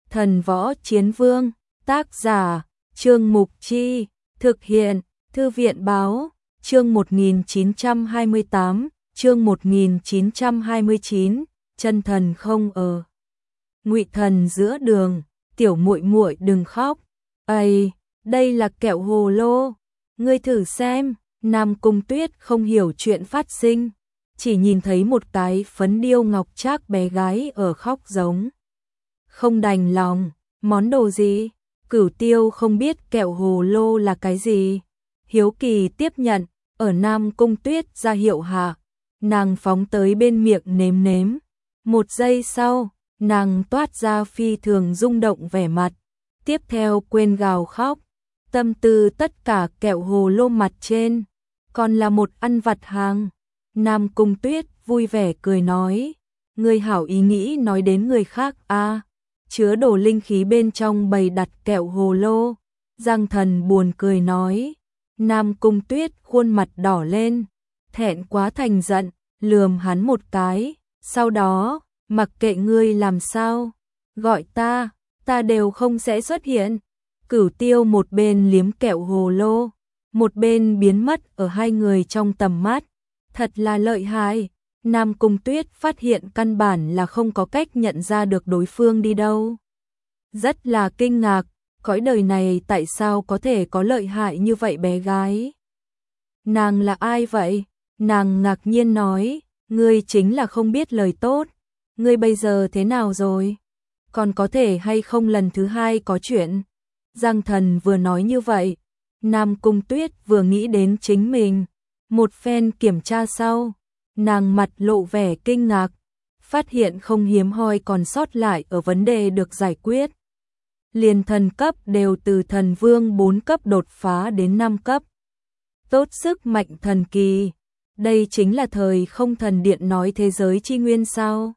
Thần Võ Chiến Vương, tác giả, Trương Mục Chi, thực hiện, Thư viện Báo, chương 1928, chương 1929, chân thần không ở. Ngụy Thần giữa đường, tiểu muội muội đừng khóc. Ây, đây là kẹo hồ lô, ngươi thử xem. Nam Cung Tuyết không hiểu chuyện phát sinh, chỉ nhìn thấy một cái phấn điêu ngọc trác bé gái ở khóc giống. Không đành lòng, món đồ gì? Cửu Tiêu không biết kẹo hồ lô là cái gì. Hiếu kỳ tiếp nhận, ở Nam Cung Tuyết ra hiệu hạ, nàng phóng tới bên miệng nếm nếm. Một giây sau, nàng toát ra phi thường rung động vẻ mặt, tiếp theo quên gào khóc. Tâm tư tất cả kẹo hồ lô mặt trên, còn là một ăn vặt hàng. Nam Cung Tuyết vui vẻ cười nói, người hảo ý nghĩ nói đến người khác a. Chứa đồ linh khí bên trong bày đặt kẹo hồ lô. Giang Thần buồn cười nói. Nam Cung Tuyết khuôn mặt đỏ lên, thẹn quá thành giận, lườm hắn một cái, sau đó, mặc kệ ngươi làm sao, gọi ta đều không sẽ xuất hiện. Cửu Tiêu một bên liếm kẹo hồ lô, một bên biến mất ở hai người trong tầm mắt. Thật là lợi hại. Nam Cung Tuyết phát hiện căn bản là không có cách nhận ra được đối phương đi đâu. Rất là kinh ngạc, cõi đời này tại sao có thể có lợi hại như vậy bé gái. Nàng là ai vậy? Nàng ngạc nhiên nói, ngươi chính là không biết lời tốt. Ngươi bây giờ thế nào rồi? Còn có thể hay không lần thứ hai có chuyện? Giang Thần vừa nói như vậy, Nam Cung Tuyết vừa nghĩ đến chính mình. Một phen kiểm tra sau, nàng mặt lộ vẻ kinh ngạc, phát hiện không hiếm hoi còn sót lại ở vấn đề được giải quyết. Liền thần cấp đều từ thần vương 4 cấp đột phá đến 5 cấp. Tốt sức mạnh thần kỳ, đây chính là thời không thần điện nói thế giới chi nguyên sao.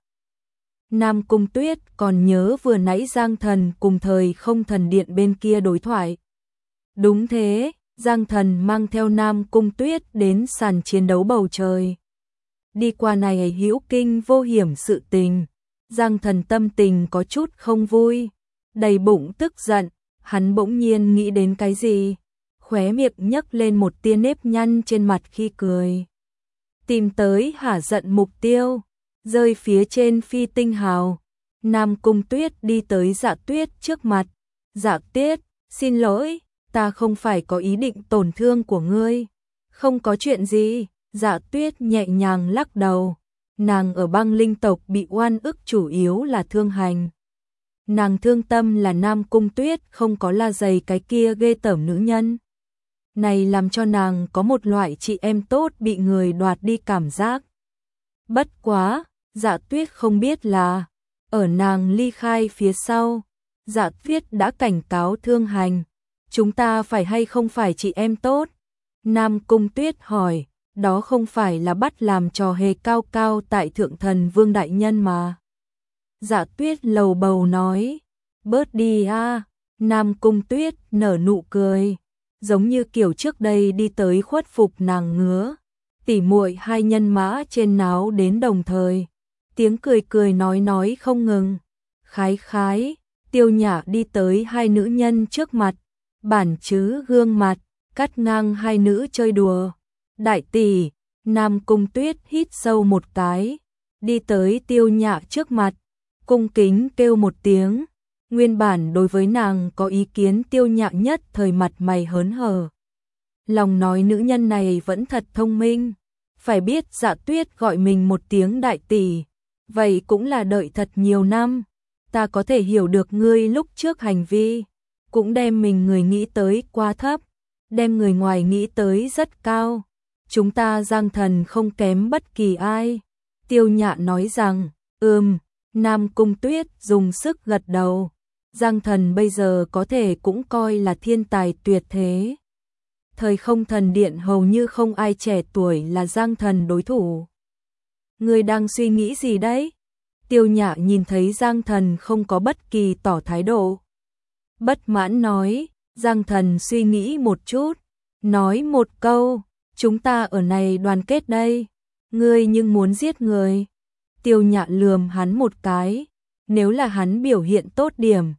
Nam Cung Tuyết còn nhớ vừa nãy Giang Thần cùng thời không thần điện bên kia đối thoại. Đúng thế, Giang Thần mang theo Nam Cung Tuyết đến sàn chiến đấu bầu trời. Đi qua này hữu kinh vô hiểm sự tình, Giang Thần tâm tình có chút không vui, đầy bụng tức giận, hắn bỗng nhiên nghĩ đến cái gì, khóe miệng nhấc lên một tia nếp nhăn trên mặt khi cười. Tìm tới hả giận mục tiêu, rơi phía trên phi tinh hào. Nam Cung Tuyết đi tới Dạ Tuyết trước mặt. Dạ Tuyết, xin lỗi, ta không phải có ý định tổn thương của ngươi. Không có chuyện gì. Dạ Tuyết nhẹ nhàng lắc đầu. Nàng ở băng linh tộc bị oan ức chủ yếu là thương hành. Nàng thương tâm là Nam Cung Tuyết không có la dày cái kia ghê tởm nữ nhân. Này làm cho nàng có một loại chị em tốt bị người đoạt đi cảm giác. Bất quá, Dạ Tuyết không biết là, ở nàng ly khai phía sau, Dạ Tuyết đã cảnh cáo thương hành. Chúng ta phải hay không phải chị em tốt? Nam Cung Tuyết hỏi, đó không phải là bắt làm trò hề cao cao tại thượng thần vương đại nhân mà. Dạ Tuyết lầu bầu nói, bớt đi a. Nam Cung Tuyết nở nụ cười, giống như kiểu trước đây đi tới khuất phục nàng ngứa. Tỉ muội hai nhân mã trên náo đến đồng thời, tiếng cười cười nói không ngừng. Khái khái, Tiêu Nhã đi tới hai nữ nhân trước mặt, bản chứ gương mặt, cắt ngang hai nữ chơi đùa. Đại tỷ, Nam Cung Tuyết hít sâu một cái, đi tới Tiêu Nhã trước mặt, cung kính kêu một tiếng. Nguyên bản đối với nàng có ý kiến Tiêu Nhã nhất thời mặt mày hớn hở. Lòng nói nữ nhân này vẫn thật thông minh, phải biết Dạ Tuyết gọi mình một tiếng đại tỷ, vậy cũng là đợi thật nhiều năm. Ta có thể hiểu được ngươi lúc trước hành vi, cũng đem mình người nghĩ tới quá thấp, đem người ngoài nghĩ tới rất cao. Chúng ta Giang Thần không kém bất kỳ ai. Tiêu Nhã nói rằng, Nam Cung Tuyết dùng sức gật đầu. Giang Thần bây giờ có thể cũng coi là thiên tài tuyệt thế. Thời không thần điện hầu như không ai trẻ tuổi là Giang Thần đối thủ. Ngươi đang suy nghĩ gì đấy? Tiêu Nhã nhìn thấy Giang Thần không có bất kỳ tỏ thái độ, bất mãn nói. Giang Thần suy nghĩ một chút, nói một câu, chúng ta ở này đoàn kết đây, ngươi nhưng muốn giết người. Tiêu Nhã lườm hắn một cái, nếu là hắn biểu hiện tốt điểm,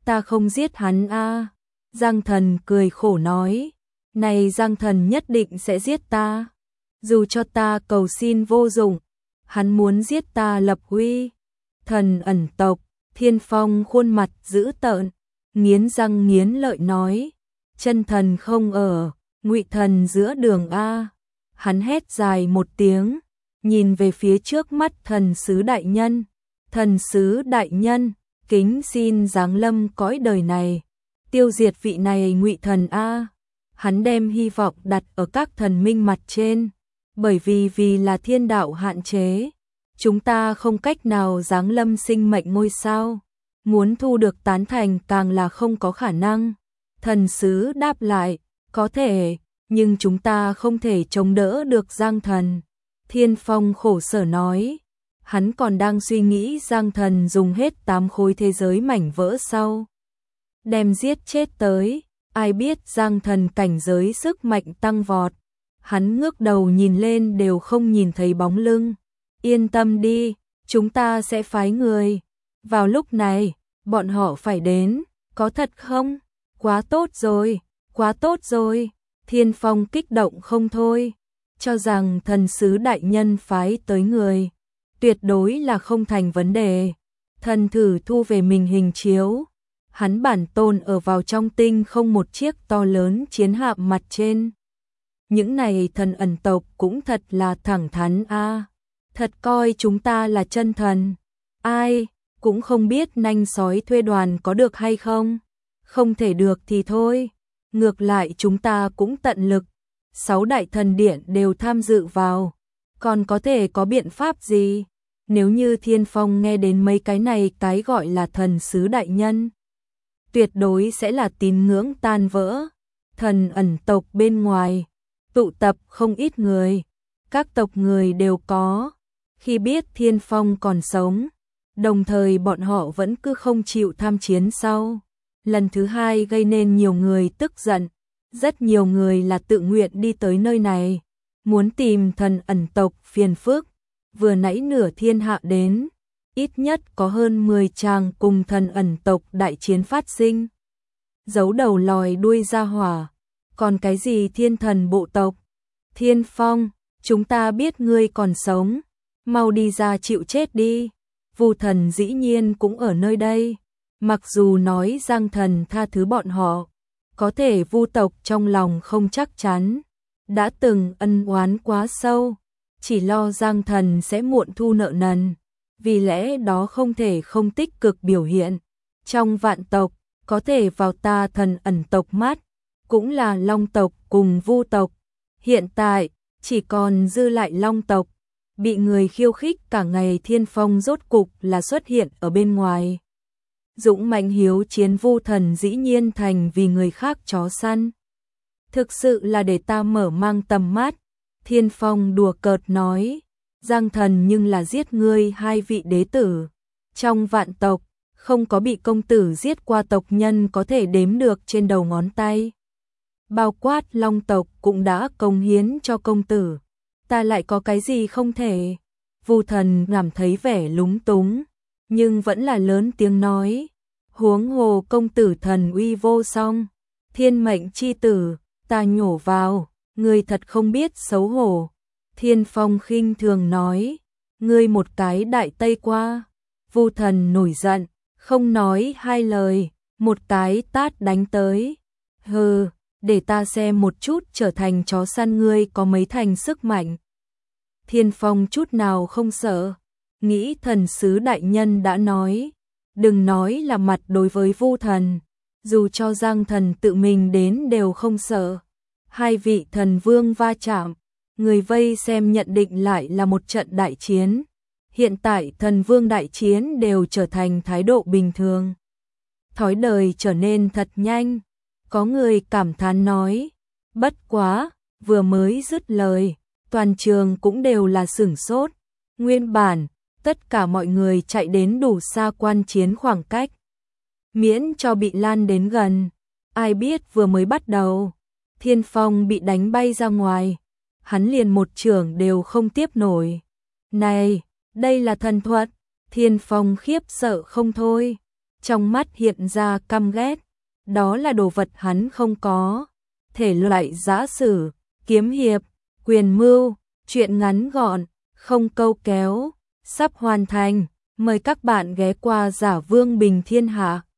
ta không giết hắn a. Giang Thần cười khổ nói, này Giang Thần nhất định sẽ giết ta. Dù cho ta cầu xin vô dụng, hắn muốn giết ta lập uy. Thần ẩn tộc, Thiên Phong khuôn mặt dữ tợn, nghiến răng nghiến lợi nói, chân thần không ở, Ngụy Thần giữa đường a. Hắn hét dài một tiếng, nhìn về phía trước mắt thần sứ đại nhân. Thần sứ đại nhân, kính xin giáng lâm cõi đời này, tiêu diệt vị này Ngụy Thần a. Hắn đem hy vọng đặt ở các thần minh mặt trên, bởi vì là thiên đạo hạn chế, chúng ta không cách nào giáng lâm sinh mệnh ngôi sao, muốn thu được tán thành càng là không có khả năng. Thần sứ đáp lại, có thể, nhưng chúng ta không thể chống đỡ được Giang Thần. Thiên Phong khổ sở nói, hắn còn đang suy nghĩ Giang Thần dùng hết 8 khối thế giới mảnh vỡ sau đem giết chết tới, ai biết Giang Thần cảnh giới sức mạnh tăng vọt. Hắn ngước đầu nhìn lên đều không nhìn thấy bóng lưng. Yên tâm đi, chúng ta sẽ phái người. Vào lúc này, bọn họ phải đến, có thật không? Quá tốt rồi, quá tốt rồi. Thiên Phong kích động không thôi, cho rằng thần sứ đại nhân phái tới người, tuyệt đối là không thành vấn đề. Thần thử thu về mình hình chiếu, hắn bản tôn ở vào trong tinh không một chiếc to lớn chiến hạm mặt trên. Những này thần ẩn tộc cũng thật là thẳng thắn a, thật coi chúng ta là chân thần. Ai cũng không biết nanh sói thuê đoàn có được hay không. Không thể được thì thôi, ngược lại chúng ta cũng tận lực. 6 đại thần điện đều tham dự vào, còn có thể có biện pháp gì? Nếu như Thiên Phong nghe đến mấy cái này cái gọi là thần sứ đại nhân, tuyệt đối sẽ là tín ngưỡng tan vỡ. Thần ẩn tộc bên ngoài tụ tập không ít người, các tộc người đều có. Khi biết Thiên Phong còn sống, đồng thời bọn họ vẫn cứ không chịu tham chiến sau. Lần thứ hai gây nên nhiều người tức giận, rất nhiều người là tự nguyện đi tới nơi này, muốn tìm thần ẩn tộc phiền phức. Vừa nãy nửa thiên hạ đến, ít nhất có hơn 10 chàng cùng thần ẩn tộc đại chiến phát sinh. Giấu đầu lòi đuôi ra hỏa, còn cái gì thiên thần bộ tộc? Thiên Phong, chúng ta biết ngươi còn sống, mau đi ra chịu chết đi. Vu Thần dĩ nhiên cũng ở nơi đây, mặc dù nói Giang Thần tha thứ bọn họ, có thể Vu tộc trong lòng không chắc chắn, đã từng ân oán quá sâu, chỉ lo Giang Thần sẽ muộn thu nợ nần, vì lẽ đó không thể không tích cực biểu hiện. Trong vạn tộc, có thể vào ta thần ẩn tộc mắt, cũng là Long tộc cùng Vu tộc. Hiện tại, chỉ còn dư lại Long tộc, bị người khiêu khích cả ngày. Thiên Phong rốt cục là xuất hiện ở bên ngoài. Dũng mãnh hiếu chiến Vu Thần dĩ nhiên thành vì người khác chó săn. Thực sự là để ta mở mang tầm mắt. Thiên Phong đùa cợt nói, Giang Thần nhưng là giết ngươi 2 vị đế tử. Trong vạn tộc, không có bị công tử giết qua tộc nhân có thể đếm được trên đầu ngón tay. Bao quát Long tộc cũng đã cống hiến cho công tử. Ta lại có cái gì không thể? Vu Thần cảm thấy vẻ lúng túng, nhưng vẫn là lớn tiếng nói, huống hồ công tử thần uy vô song, thiên mệnh chi tử, ta nhổ vào, ngươi thật không biết xấu hổ. Thiên Phong khinh thường nói, ngươi một cái đại tây qua. Vu Thần nổi giận, không nói hai lời, một cái tát đánh tới. Hừ, để ta xem một chút trở thành chó săn ngươi có mấy thành sức mạnh. Thiên Phong chút nào không sợ, nghĩ thần sứ đại nhân đã nói, đừng nói là mặt đối với Vu Thần, dù cho Giang Thần tự mình đến đều không sợ. 2 vị thần vương va chạm, người vây xem nhận định lại là một trận đại chiến. Hiện tại thần vương đại chiến đều trở thành thái độ bình thường. Thói đời trở nên thật nhanh. Có người cảm thán nói, bất quá, vừa mới dứt lời, toàn trường cũng đều là sửng sốt. Nguyên bản, tất cả mọi người chạy đến đủ xa quan chiến khoảng cách, miễn cho bị lan đến gần. Ai biết vừa mới bắt đầu, Thiên Phong bị đánh bay ra ngoài, hắn liền một chưởng đều không tiếp nổi. Này, đây là thần thuật. Thiên Phong khiếp sợ không thôi, trong mắt hiện ra căm ghét, đó là đồ vật hắn không có. Thể loại giã sử, kiếm hiệp, quyền mưu, truyện ngắn gọn, không câu kéo, sắp hoàn thành. Mời các bạn ghé qua Giả Vương Bình Thiên Hạ.